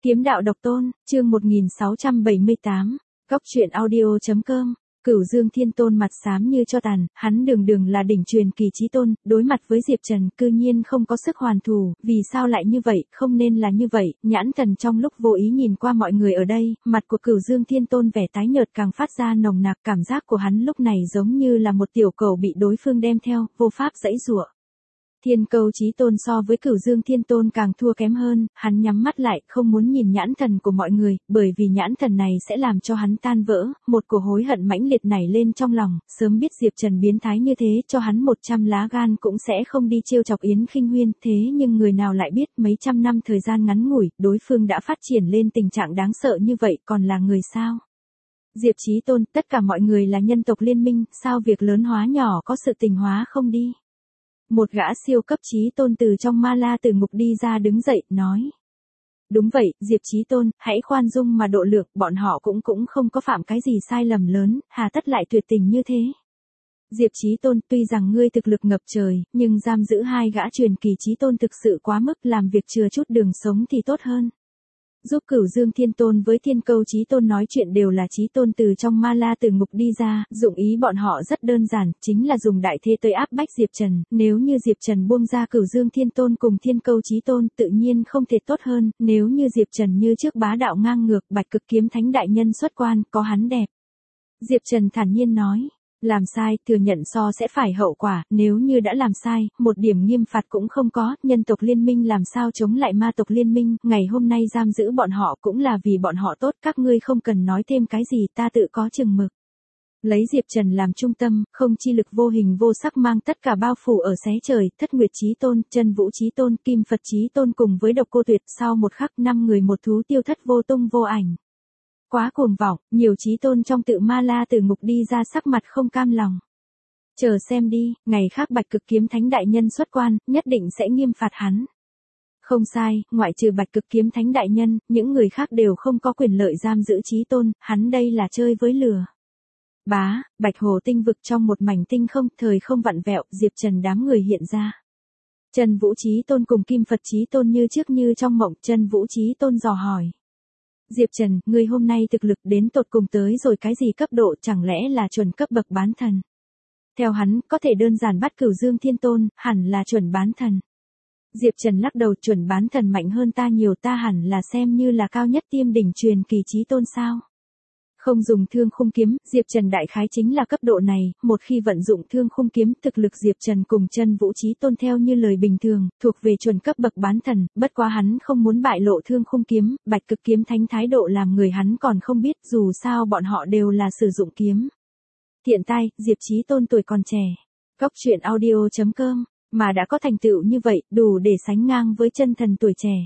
Kiếm đạo độc tôn, chương 1678, góc truyện audio.com. Cửu Dương Thiên Tôn mặt xám như cho tàn, hắn đường là đỉnh truyền kỳ chí tôn, đối mặt với Diệp Trần, cư nhiên không có sức hoàn thủ, vì sao lại như vậy, không nên là như vậy, nhãn thần trong lúc vô ý nhìn qua mọi người ở đây, mặt của Cửu Dương Thiên Tôn vẻ tái nhợt càng phát ra nồng nặc, cảm giác của hắn lúc này giống như là một tiểu cầu bị đối phương đem theo, vô pháp giãy giụa. Thiên Câu Chí Tôn so với Cửu Dương Thiên Tôn càng thua kém hơn, hắn nhắm mắt lại, không muốn nhìn nhãn thần của mọi người, bởi vì nhãn thần này sẽ làm cho hắn tan vỡ, một cổ hối hận mãnh liệt nảy lên trong lòng, sớm biết Diệp Trần biến thái như thế, cho hắn 100 lá gan cũng sẽ không đi trêu chọc Yến Khinh Huyên, thế nhưng người nào lại biết mấy trăm năm thời gian ngắn ngủi, đối phương đã phát triển lên tình trạng đáng sợ như vậy, còn là người sao? Diệp Chí Tôn, tất cả mọi người là nhân tộc liên minh, sao việc lớn hóa nhỏ có sự tình hóa không đi? Một gã siêu cấp chí tôn từ trong ma la từ ngục đi ra đứng dậy, nói. Đúng vậy, Diệp Chí Tôn, hãy khoan dung mà độ lượng, bọn họ cũng không có phạm cái gì sai lầm lớn, hà tất lại tuyệt tình như thế. Diệp Chí Tôn, tuy rằng ngươi thực lực ngập trời, nhưng giam giữ hai gã truyền kỳ chí tôn thực sự quá mức, làm việc chừa chút đường sống thì tốt hơn. Giúp Cửu Dương Thiên Tôn với Thiên Câu Chí Tôn nói chuyện đều là chí tôn từ trong ma la từ ngục đi ra, dụng ý bọn họ rất đơn giản, chính là dùng đại thế tới áp bách Diệp Trần, nếu như Diệp Trần buông ra Cửu Dương Thiên Tôn cùng Thiên Câu Chí Tôn tự nhiên không thể tốt hơn, nếu như Diệp Trần như trước bá đạo ngang ngược, Bạch Cực Kiếm Thánh đại nhân xuất quan, có hắn đẹp. Diệp Trần thản nhiên nói. Làm sai, thừa nhận so sẽ phải hậu quả, nếu như đã làm sai, một điểm nghiêm phạt cũng không có, nhân tộc liên minh làm sao chống lại ma tộc liên minh, ngày hôm nay giam giữ bọn họ cũng là vì bọn họ tốt, các ngươi không cần nói thêm cái gì, ta tự có chừng mực. Lấy Diệp Trần làm trung tâm, không chi lực vô hình vô sắc mang tất cả bao phủ ở xé trời, Thất Nguyệt Chí Tôn, Chân Vũ Chí Tôn, Kim Phật Chí Tôn cùng với Độc Cô Tuyệt, sau một khắc 5 người một thú tiêu thất vô tung vô ảnh. Quá cuồng vọng, nhiều chí tôn trong tự ma la từ ngục đi ra sắc mặt không cam lòng. Chờ xem đi, ngày khác Bạch Cực Kiếm Thánh đại nhân xuất quan, nhất định sẽ nghiêm phạt hắn. Không sai, ngoại trừ Bạch Cực Kiếm Thánh đại nhân, những người khác đều không có quyền lợi giam giữ chí tôn, hắn đây là chơi với lừa. Bá, Bạch Hồ tinh vực trong một mảnh tinh không, thời không vặn vẹo, Diệp Trần đám người hiện ra. Chân Vũ Chí Tôn cùng Kim Phật Chí Tôn như trước như trong mộng, Chân Vũ Chí Tôn dò hỏi. Diệp Trần, ngươi hôm nay thực lực đến tột cùng tới rồi cái gì cấp độ, chẳng lẽ là chuẩn cấp bậc bán thần? Theo hắn, có thể đơn giản bắt Cửu Dương Thiên Tôn, hẳn là chuẩn bán thần. Diệp Trần lắc đầu, chuẩn bán thần mạnh hơn ta nhiều, ta hẳn là xem như là cao nhất tiêm đỉnh truyền kỳ chí tôn sao? Không dùng thương khung kiếm, Diệp Trần đại khái chính là cấp độ này, một khi vận dụng thương khung kiếm, thực lực Diệp Trần cùng Chân Vũ Chí Tôn theo như lời bình thường, thuộc về chuẩn cấp bậc bán thần, bất quá hắn không muốn bại lộ thương khung kiếm, Bạch Cực Kiếm Thánh thái độ làm người hắn còn không biết, dù sao bọn họ đều là sử dụng kiếm. Hiện tại, Diệp Chí Tôn tuổi còn trẻ. Góc truyện audio.com, mà đã có thành tựu như vậy, đủ để sánh ngang với chân thần tuổi trẻ.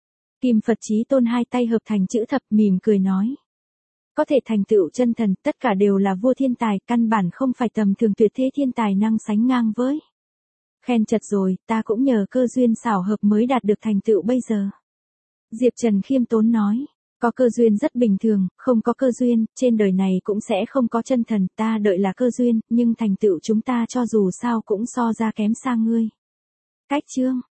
Kim Phật Chí Tôn hai tay hợp thành chữ thập mỉm cười nói. Có thể thành tựu chân thần, tất cả đều là vua thiên tài, căn bản không phải tầm thường tuyệt thế thiên tài năng sánh ngang với. Khen chật rồi, ta cũng nhờ cơ duyên xảo hợp mới đạt được thành tựu bây giờ. Diệp Trần khiêm tốn nói, có cơ duyên rất bình thường, không có cơ duyên, trên đời này cũng sẽ không có chân thần, ta đợi là cơ duyên, nhưng thành tựu chúng ta cho dù sao cũng so ra kém xa ngươi. Cách chương.